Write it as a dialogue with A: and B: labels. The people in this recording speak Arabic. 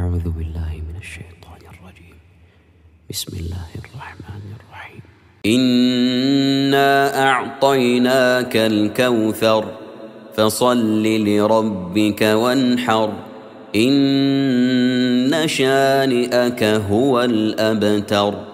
A: أعوذ بالله من الشيطان الرجيم. بسم الله الرحمن الرحيم. إنا أعطيناك الكوثر فصل لربك وانحر إن شانئك هو الأبتر.